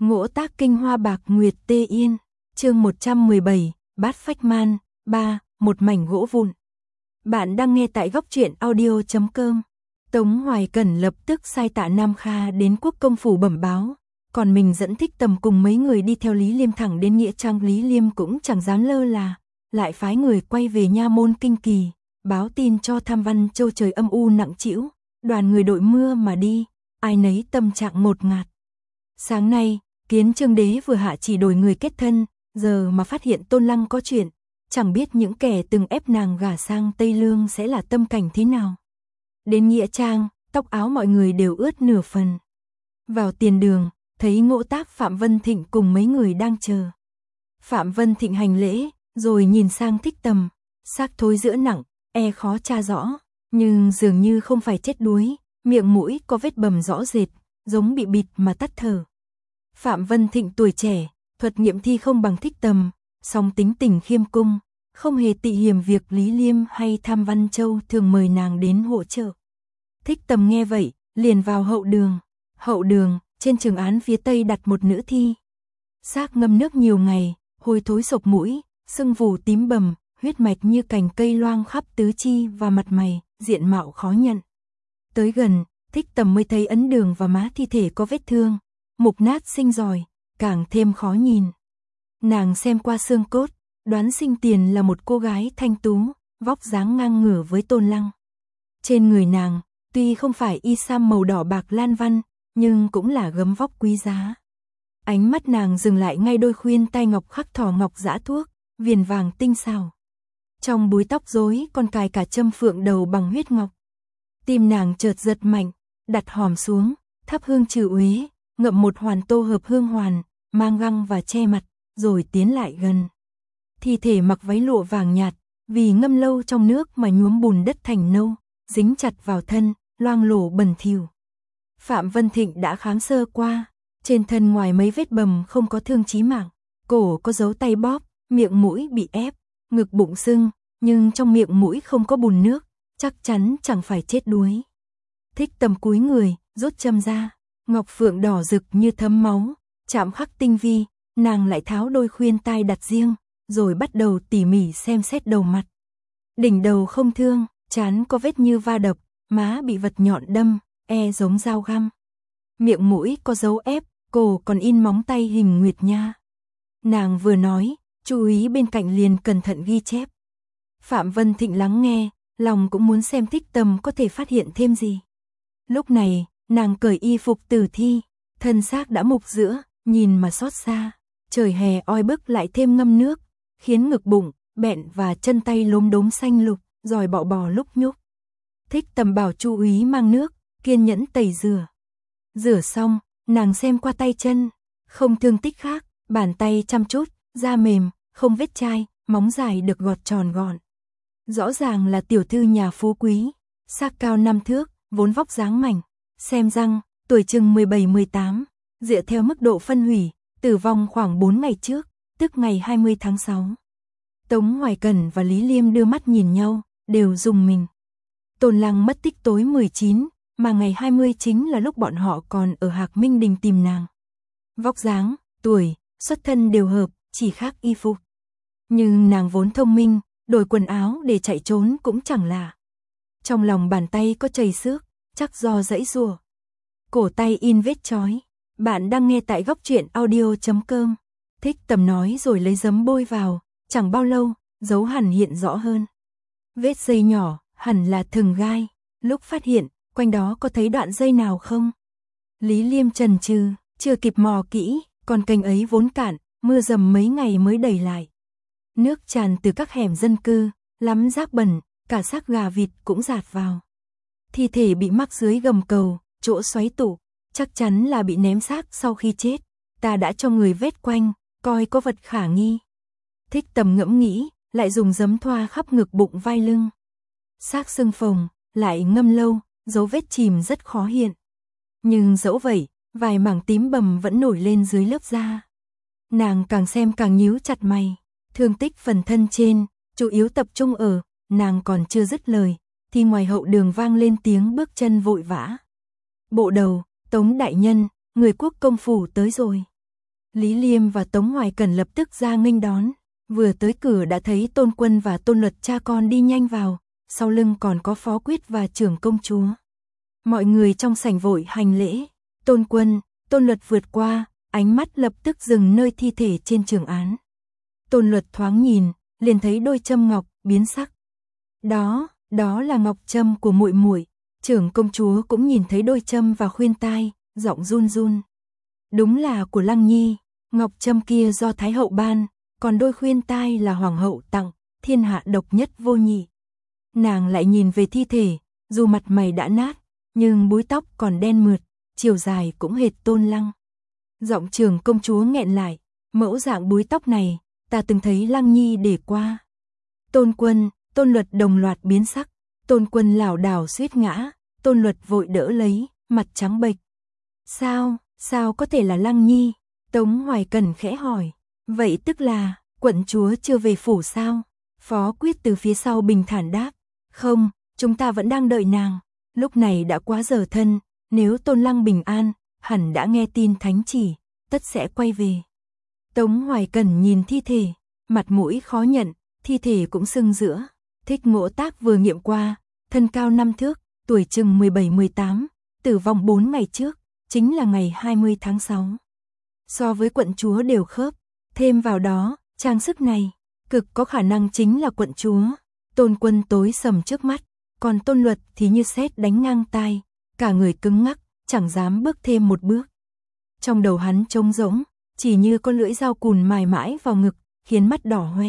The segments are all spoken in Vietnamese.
Ngỗ tác kinh hoa bạc nguyệt tê yên, chương 117, bát phách man, 3, một mảnh gỗ vụn. Bạn đang nghe tại góc truyện audio.com. Tống Hoài Cẩn lập tức sai Tạ Nam Kha đến Quốc công phủ bẩm báo, còn mình dẫn Thích Tầm cùng mấy người đi theo Lý Liêm thẳng đến nghĩa trang. Lý Liêm cũng chẳng dám lơ là, lại phái người quay về nha môn Kinh Kỳ, báo tin cho Tham Văn Châu trời âm u nặng trĩu, đoàn người đội mưa mà đi, ai nấy tâm trạng ngột ngạt. Sáng nay, Kiến Chương Đế vừa hạ chỉ đổi người kết thân, giờ mà phát hiện Tôn Lăng có chuyện, chẳng biết những kẻ từng ép nàng gả sang Tây Lương sẽ là tâm cảnh thế nào. Đến nghĩa trang, tóc áo mọi người đều ướt nửa phần. Vào tiền đường, thấy Ngỗ Tác Phạm Vân Thịnh cùng mấy người đang chờ. Phạm Vân Thịnh hành lễ, rồi nhìn sang Thích Tầm, xác thối giữa nặng, khó tra rõ, nhưng dường như không phải chết đuối, miệng mũi có vết bầm rõ rệt, giống bị bịt mà tắt thở. Phạm Vân Thịnh tuổi trẻ, thuật nghiệm thi không bằng Thích Tầm, song tính tình khiêm cung, không hề tị hiềm việc Lý Liêm hay Tham Văn Châu thường mời nàng đến hỗ trợ. Thích Tầm nghe vậy, liền vào hậu đường. Hậu đường, trên trường án phía tây đặt một nữ thi. Xác ngâm nước nhiều ngày, hôi thối sộc mũi, sưng vù tím bầm, huyết mạch như cành cây loang khắp tứ chi và mặt mày, diện mạo khó nhận. Tới gần, Thích Tầm mới thấy ấn đường và má thi thể có vết thương, mục nát sinh ròi, càng thêm khó nhìn. Nàng xem qua xương cốt, đoán sinh tiền là một cô gái thanh tú, vóc dáng ngang ngửa với Tôn Lăng. Trên người nàng, tuy không phải y sam màu đỏ bạc lan văn, nhưng cũng là gấm vóc quý giá. Ánh mắt nàng dừng lại ngay đôi khuyên tai ngọc khắc thỏ ngọc dã thuốc, viền vàng tinh xảo. Trong búi tóc rối còn cài cả châm phượng đầu bằng huyết ngọc. Tim nàng chợt giật mạnh, đặt hòm xuống, thắp hương trừ uế, ngậm một hoàn tô hợp hương hoàn, mang găng và che mặt, rồi tiến lại gần. Thi thể mặc váy lụa vàng nhạt, vì ngâm lâu trong nước mà nhuốm bùn đất thành nâu, dính chặt vào thân, loang lổ bẩn thỉu. Phạm Vân Thịnh đã khám sơ qua, trên thân ngoài mấy vết bầm không có thương chí mạng, cổ có dấu tay bóp, miệng mũi bị ép, ngực bụng sưng, nhưng trong miệng mũi không có bùn nước, chắc chắn chẳng phải chết đuối. Thích Tầm cúi người, rút châm ra, ngọc phượng đỏ rực như thấm máu, chạm khắc tinh vi, nàng lại tháo đôi khuyên tai đặt riêng, rồi bắt đầu tỉ mỉ xem xét đầu mặt. Đỉnh đầu không thương, trán có vết như va đập, má bị vật nhọn đâm, giống dao găm. Miệng mũi có dấu ép, cổ còn in móng tay hình nguyệt nha. Nàng vừa nói, chú ý bên cạnh liền cẩn thận ghi chép. Phạm Vân Thịnh lắng nghe, lòng cũng muốn xem Thích Tầm có thể phát hiện thêm gì. Lúc này, nàng cởi y phục tử thi, thân xác đã mục giữa, nhìn mà xót xa. Trời hè oi bức lại thêm ngâm nước, khiến ngực bụng, bẹn và chân tay lốm đốm xanh lục, rồi bọ bò lúc nhúc. Thích Tầm bảo Chu úy mang nước, kiên nhẫn tẩy rửa. Rửa xong, nàng xem qua tay chân, không thương tích khác, bàn tay chăm chút, da mềm, không vết chai, móng dài được gọt tròn gọn. Rõ ràng là tiểu thư nhà phú quý, xác cao 5 thước, vốn vóc dáng mảnh, xem răng, tuổi chừng 17-18, dựa theo mức độ phân hủy, tử vong khoảng 4 ngày trước, tức ngày 20 tháng 6. Tống Hoài Cẩn và Lý Liêm đưa mắt nhìn nhau, đều rùng mình. Tôn Lăng mất tích tối 19, mà ngày 20 chính là lúc bọn họ còn ở Hạc Minh Đình tìm nàng. Vóc dáng, tuổi, xuất thân đều hợp, chỉ khác y phục. Nhưng nàng vốn thông minh, đổi quần áo để chạy trốn cũng chẳng lạ. Trong lòng bàn tay có chảy xước, chắc do giãy giụa. Cổ tay in vết chói. Bạn đang nghe tại góc truyện audio.com. Thích Tầm nói rồi lấy giấm bôi vào, chẳng bao lâu, dấu hằn hiện rõ hơn. Vết dây nhỏ, hẳn là thừng gai. Lúc phát hiện, quanh đó có thấy đoạn dây nào không? Lý Liêm chần chừ, chưa kịp mò kỹ, còn kênh ấy vốn cạn, mưa dầm mấy ngày mới đẩy lại. Nước tràn từ các hẻm dân cư, lắm rác bẩn, cả xác gà vịt cũng dạt vào. Thi thể bị mắc dưới gầm cầu, chỗ xoáy tủ, chắc chắn là bị ném xác sau khi chết. Ta đã cho người vết quanh, coi có vật khả nghi. Thích Tầm ngẫm nghĩ, lại dùng giấm thoa khắp ngực bụng vai lưng. Xác sưng phồng, lại ngâm lâu, dấu vết chìm rất khó hiện. Nhưng dẫu vậy, vài mảng tím bầm vẫn nổi lên dưới lớp da. Nàng càng xem càng nhíu chặt mày. Thương tích phần thân trên, chủ yếu tập trung ở, nàng còn chưa dứt lời, thì ngoài hậu đường vang lên tiếng bước chân vội vã. Bộ đầu, Tống đại nhân, người Quốc công phủ tới rồi. Lý Liêm và Tống Hoài Cẩn lập tức ra nghênh đón, vừa tới cửa đã thấy Tôn Quân và Tôn Luật cha con đi nhanh vào, sau lưng còn có Phó Quyết và trưởng công chúa. Mọi người trong sảnh vội hành lễ, Tôn Quân, Tôn Luật vượt qua, ánh mắt lập tức dừng nơi thi thể trên trường án. Tôn Luật thoáng nhìn, liền thấy đôi châm ngọc biến sắc. Đó là ngọc châm của muội muội. Trưởng công chúa cũng nhìn thấy đôi châm và khuyên tai, giọng run run. Đúng là của Lăng Nhi, ngọc châm kia do Thái hậu ban, còn đôi khuyên tai là hoàng hậu tặng, thiên hạ độc nhất vô nhị. Nàng lại nhìn về thi thể, dù mặt mày đã nát, nhưng búi tóc còn đen mượt, chiều dài cũng hệt Tôn Lăng. Giọng trưởng công chúa nghẹn lại, mẫu dạng búi tóc này, ta từng thấy Lăng Nhi để qua. Tôn Quân, Tôn Luật đồng loạt biến sắc, Tôn Quân lảo đảo suýt ngã, Tôn Luật vội đỡ lấy, mặt trắng bệch. Sao có thể là Lăng Nhi? Tống Hoài Cẩn khẽ hỏi, vậy tức là, quận chúa chưa về phủ sao? Phó Quyết từ phía sau bình thản đáp, không, chúng ta vẫn đang đợi nàng, lúc này đã quá giờ thân, nếu Tôn Lăng bình an, hẳn đã nghe tin thánh chỉ, tất sẽ quay về. Tống Hoài Cẩn nhìn thi thể, mặt mũi khó nhận, thi thể cũng sưng giữa. Thích Ngỗ Tác vừa nghiệm qua, thân cao 5 thước, tuổi chừng 17-18, tử vong 4 ngày trước, chính là ngày 20 tháng 6. So với quận chúa đều khớp, thêm vào đó, trang sức này, cực có khả năng chính là quận chúa. Tôn Quân tối sầm trước mắt, còn Tôn Luật thì như sét đánh ngang tai, cả người cứng ngắc, chẳng dám bước thêm một bước. Trong đầu hắn trống rỗng, chỉ như con lưỡi dao cùn mài mãi vào ngực, khiến mắt đỏ hoe.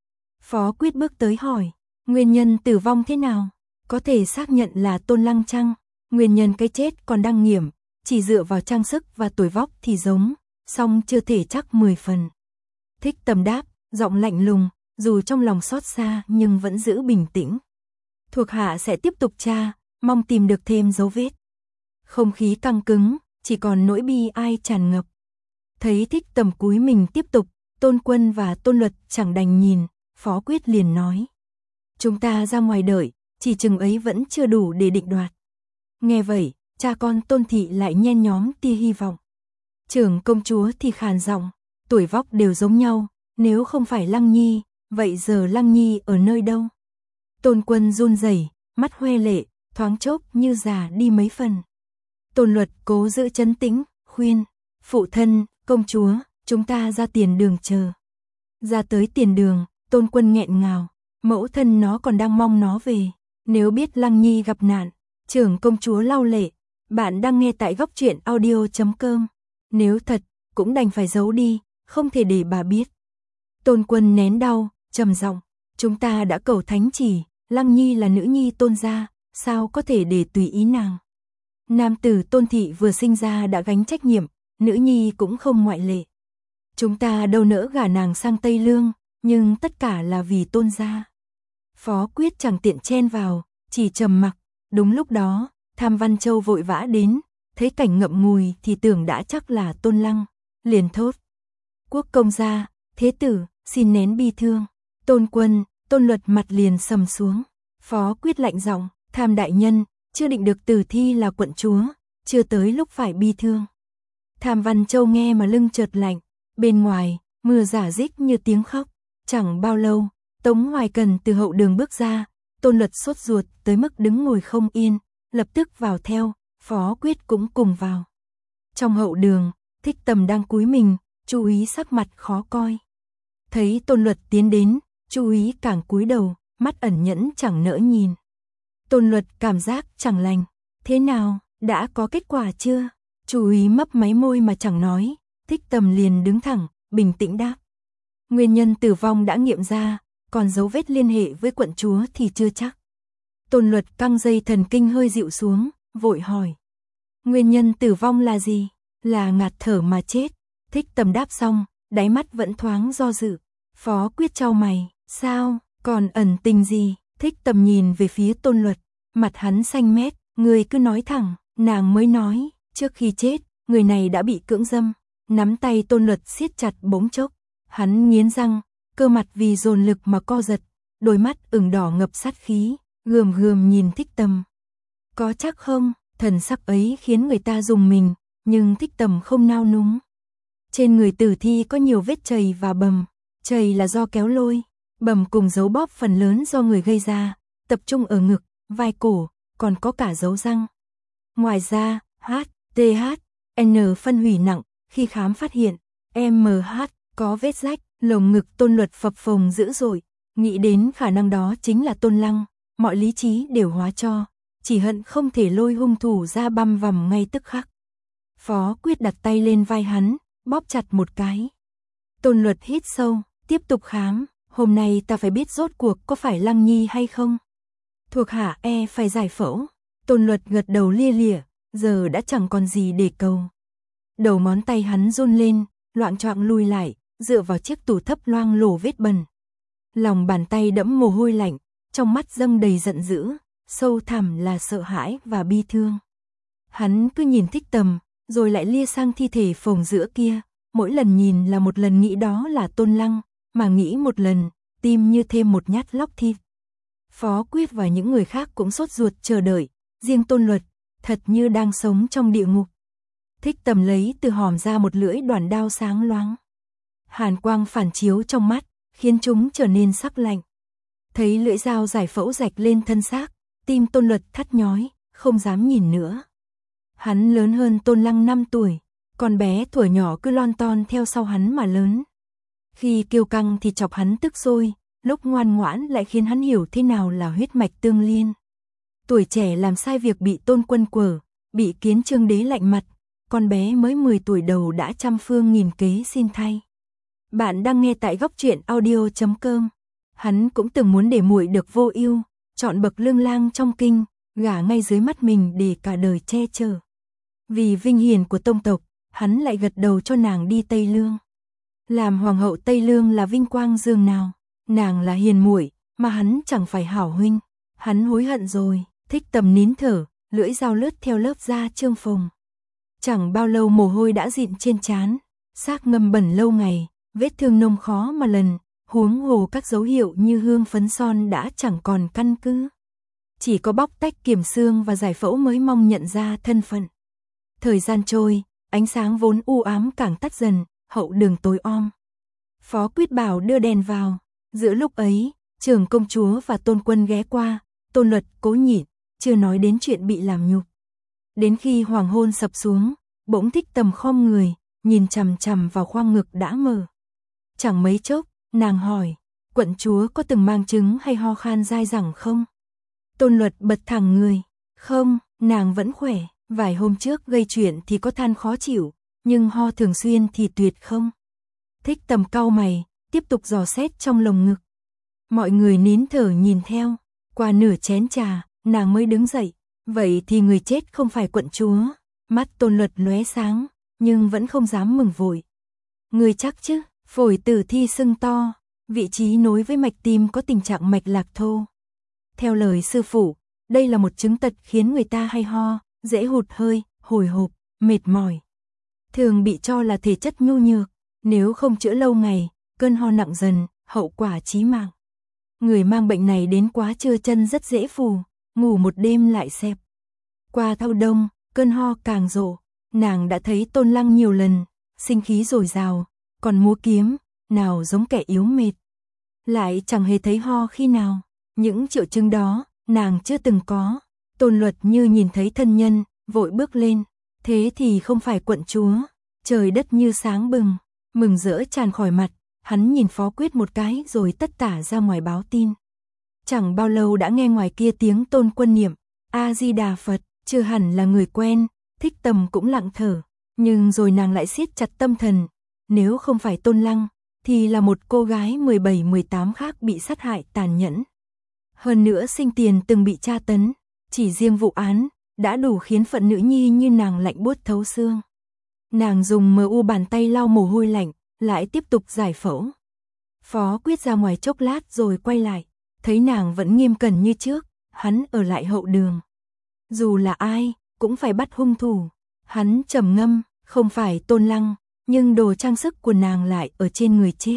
Phó Quyết bước tới hỏi, nguyên nhân tử vong thế nào? Có thể xác nhận là Tôn Lăng chăng? Nguyên nhân cái chết còn đang nghiệm, chỉ dựa vào trang sức và tuổi vóc thì giống, song chưa thể chắc 10 phần. Thích Tầm đáp, giọng lạnh lùng, dù trong lòng xót xa nhưng vẫn giữ bình tĩnh. Thuộc hạ sẽ tiếp tục tra, mong tìm được thêm dấu vết. Không khí căng cứng, chỉ còn nỗi bi ai tràn ngập. Thấy Thích Tầm cúi mình tiếp tục, Tôn Quân và Tôn Luật chẳng đành nhìn, Phó Quyết liền nói. Chúng ta ra ngoài đợi, chỉ chừng ấy vẫn chưa đủ để định đoạt. Nghe vậy, cha con Tôn Thị lại nhen nhóm tia hy vọng. Trưởng công chúa thì khàn giọng, tuổi vóc đều giống nhau, nếu không phải Lăng Nhi, vậy giờ Lăng Nhi ở nơi đâu? Tôn Quân run rẩy, mắt hoe lệ, thoáng chốc như già đi mấy phần. Tôn Luật cố giữ trấn tĩnh, khuyên, phụ thân, công chúa, chúng ta ra tiền đường chờ. Ra tới tiền đường, Tôn Quân nghẹn ngào, mẫu thân nó còn đang mong nó về, nếu biết Lăng Nhi gặp nạn. Trưởng công chúa lau lệ, bạn đang nghe tại góc truyện audio.com. Nếu thật, cũng đành phải giấu đi, không thể để bà biết. Tôn Quân nén đau, trầm giọng, chúng ta đã cầu thánh chỉ, Lăng Nhi là nữ nhi Tôn gia, sao có thể để tùy ý nàng. Nam tử Tôn Thị vừa sinh ra đã gánh trách nhiệm, nữ nhi cũng không ngoại lệ. Chúng ta đâu nỡ gả nàng sang Tây Lương, nhưng tất cả là vì Tôn gia. Phó Quyết chẳng tiện chen vào, chỉ trầm mặc. Đúng lúc đó, Tham Văn Châu vội vã đến, thấy cảnh ngậm ngùi thì tưởng đã chắc là Tôn Lăng, liền thốt. Quốc công gia, thế tử, xin nén bi thương. Tôn Quân, Tôn Luật mặt liền sầm xuống. Phó Quyết lạnh giọng, Tham đại nhân, chưa định được tử thi là quận chúa, chưa tới lúc phải bi thương. Tham Văn Châu nghe mà lưng chợt lạnh, bên ngoài, mưa rả rích như tiếng khóc. Chẳng bao lâu, Tống Hoài Cẩn từ hậu đường bước ra, Tôn Luật sốt ruột tới mức đứng ngồi không yên, lập tức vào theo, Phó Quyết cũng cùng vào. Trong hậu đường, Thích Tầm đang cúi mình, chú ý sắc mặt khó coi. Thấy Tôn Luật tiến đến, chú ý càng cúi đầu, mắt ẩn nhẫn chẳng nỡ nhìn. Tôn Luật cảm giác chẳng lành, thế nào, đã có kết quả chưa? Chú ý mấp máy môi mà chẳng nói, Thích Tầm liền đứng thẳng, bình tĩnh đáp. Nguyên nhân tử vong đã nghiệm ra, còn dấu vết liên hệ với quận chúa thì chưa chắc. Tôn Luật căng dây thần kinh hơi dịu xuống, vội hỏi. Nguyên nhân tử vong là gì? Là ngạt thở mà chết. Thích Tầm đáp xong, đáy mắt vẫn thoáng do dự. Phó Quyết chau mày, sao, còn ẩn tình gì? Thích Tầm nhìn về phía Tôn Luật, mặt hắn xanh mét, người cứ nói thẳng, nàng mới nói, trước khi chết, người này đã bị cưỡng dâm. Nắm tay Tôn Luật siết chặt bỗng chốc, hắn nghiến răng, cơ mặt vì dồn lực mà co giật, đôi mắt ửng đỏ ngập sát khí, gườm gườm nhìn Thích Tầm. Có chắc không? Thần sắc ấy khiến người ta rùng mình, nhưng Thích Tầm không nao núng. Trên người tử thi có nhiều vết chày và bầm, chày là do kéo lôi, bầm cùng dấu bóp phần lớn do người gây ra, tập trung ở ngực, vai cổ, còn có cả dấu răng. Ngoài ra, N phân hủy nặng, khi khám phát hiện, MH có vết rách, lồng ngực Tôn Luật phập phồng dữ dội, nghĩ đến khả năng đó chính là Tôn Lăng, mọi lý trí đều hóa cho, chỉ hận không thể lôi hung thủ ra băm vằm ngay tức khắc. Phó Quyết đặt tay lên vai hắn, bóp chặt một cái. Tôn Luật hít sâu, tiếp tục khám, hôm nay ta phải biết rốt cuộc có phải Lăng Nhi hay không. Thuộc hạ phải giải phẫu. Tôn Luật gật đầu lia lịa, giờ đã chẳng còn gì để cầu. Đầu ngón tay hắn run lên, loạng choạng lùi lại, dựa vào chiếc tủ thấp loang lổ vết bẩn. Lòng bàn tay đẫm mồ hôi lạnh, trong mắt dâng đầy giận dữ, sâu thẳm là sợ hãi và bi thương. Hắn cứ nhìn Thích Tầm, rồi lại lia sang thi thể phồng giữa kia, mỗi lần nhìn là một lần nghĩ đó là Tôn Lăng, mà nghĩ một lần, tim như thêm một nhát lóc thịt. Phó Quyết và những người khác cũng sốt ruột chờ đợi, riêng Tôn Luật, thật như đang sống trong địa ngục. Thích Tầm lấy từ hòm ra một lưỡi đoản đao sáng loáng. Hàn quang phản chiếu trong mắt, khiến chúng trở nên sắc lạnh. Thấy lưỡi dao giải phẫu rạch lên thân xác, tim Tôn Luật thắt nhói, không dám nhìn nữa. Hắn lớn hơn Tôn Lăng 5 tuổi, con bé thuở nhỏ cứ lon ton theo sau hắn mà lớn. Khi kiêu căng thì chọc hắn tức sôi, lúc ngoan ngoãn lại khiến hắn hiểu thế nào là huyết mạch tương liên. Tuổi trẻ làm sai việc bị Tôn Quân quở, bị Kiến Trương Đế lạnh mặt, con bé mới 10 tuổi đầu đã trăm phương nghìn kế xin thay. Bạn đang nghe tại góc truyện audio.com. Hắn cũng từng muốn để muội được vô ưu, chọn bậc lương lang trong kinh, gả ngay dưới mắt mình để cả đời che chở. Vì vinh hiển của tông tộc, hắn lại gật đầu cho nàng đi Tây Lương. Làm hoàng hậu Tây Lương là vinh quang dường nào, nàng là hiền muội, mà hắn chẳng phải hảo huynh. Hắn hối hận rồi. Thích Tầm nín thở, lưỡi dao lướt theo lớp da trương phồng. Chẳng bao lâu mồ hôi đã dịn trên trán, xác ngâm bẩn lâu ngày, vết thương nông khó mà lần, huống hồ các dấu hiệu như hương phấn son đã chẳng còn căn cứ. Chỉ có bóc tách kiểm xương và giải phẫu mới mong nhận ra thân phận. Thời gian trôi, ánh sáng vốn u ám càng tắt dần, hậu đường tối om. Phó Quyết bảo đưa đèn vào, giữa lúc ấy, Trưởng công chúa và Tôn Quân ghé qua, Tôn Luật cố nhịn, chưa nói đến chuyện bị làm nhục. Đến khi hoàng hôn sập xuống, bỗng Thích Tầm khom người, nhìn chằm chằm vào khoang ngực đã mở. Chẳng mấy chốc, nàng hỏi, quận chúa có từng mang chứng hay ho khan dai dẳng không? Tôn Luật bật thẳng người, không, nàng vẫn khỏe, vài hôm trước gây chuyện thì có than khó chịu, nhưng ho thường xuyên thì tuyệt không. Thích Tầm cau mày, tiếp tục dò xét trong lồng ngực. Mọi người nín thở nhìn theo, qua nửa chén trà, nàng mới đứng dậy, vậy thì người chết không phải quận chúa. Mắt Tôn Luật lóe sáng, nhưng vẫn không dám mừng vội. Người chắc chứ? Phổi tử thi sưng to, vị trí nối với mạch tim có tình trạng mạch lạc thô. Theo lời sư phụ, đây là một chứng tật khiến người ta hay ho, dễ hụt hơi, hồi hộp, mệt mỏi. Thường bị cho là thể chất nhu nhược, nếu không chữa lâu ngày, cơn ho nặng dần, hậu quả chí mạng. Người mang bệnh này đến quá trưa chân rất dễ phù, ngủ một đêm lại xẹp. Qua thâu đông, cơn ho càng rộ, nàng đã thấy Tôn Lăng nhiều lần, sinh khí dồi dào, còn múa kiếm, nào giống kẻ yếu mệt. Lại chẳng hề thấy ho khi nào, những triệu chứng đó, nàng chưa từng có. Tôn Luật như nhìn thấy thân nhân, vội bước lên, thế thì không phải quận chúa. Trời đất như sáng bừng, mừng rỡ tràn khỏi mặt, hắn nhìn Phó Quyết một cái rồi tất tả ra ngoài báo tin. Chẳng bao lâu đã nghe ngoài kia tiếng Tôn Quân niệm, A-di-đà Phật, chưa hẳn là người quen, Thích Tầm cũng lặng thở, nhưng rồi nàng lại siết chặt tâm thần, nếu không phải Tôn Lăng, thì là một cô gái 17-18 khác bị sát hại tàn nhẫn. Hơn nữa sinh tiền từng bị tra tấn, chỉ riêng vụ án, đã đủ khiến phận nữ nhi như nàng lạnh buốt thấu xương. Nàng dùng mu bàn tay lau mồ hôi lạnh, lại tiếp tục giải phẫu. Phó Quyết ra ngoài chốc lát rồi quay lại, thấy nàng vẫn nghiêm cẩn như trước, hắn ở lại hậu đường. Dù là ai, cũng phải bắt hung thủ. Hắn trầm ngâm, không phải Tôn Lăng, nhưng đồ trang sức của nàng lại ở trên người chết.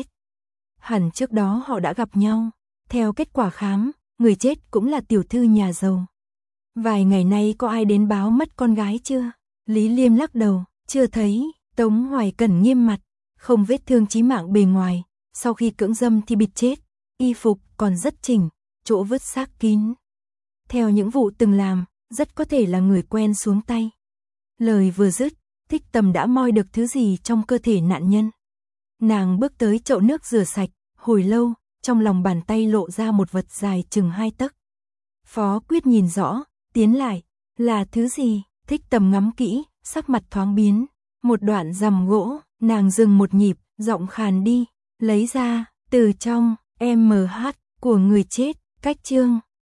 Hẳn trước đó họ đã gặp nhau. Theo kết quả khám, người chết cũng là tiểu thư nhà giàu. Vài ngày nay có ai đến báo mất con gái chưa? Lý Liêm lắc đầu, chưa thấy. Tống Hoài Cẩn nghiêm mặt, không vết thương chí mạng bề ngoài, sau khi cưỡng dâm thì bịt chết, y phục còn rất chỉnh, chỗ vứt xác kín. Theo những vụ từng làm, rất có thể là người quen xuống tay. Lời vừa dứt, Thích Tầm đã moi được thứ gì trong cơ thể nạn nhân. Nàng bước tới chậu nước rửa sạch, hồi lâu, trong lòng bàn tay lộ ra một vật dài chừng 2 tấc. Phó Quyết nhìn rõ, tiến lại, là thứ gì? Thích Tầm ngắm kỹ, sắc mặt thoáng biến, một đoạn rằm gỗ, nàng dừng một nhịp, giọng khàn đi, lấy ra, từ trong MH của người chết, cách chương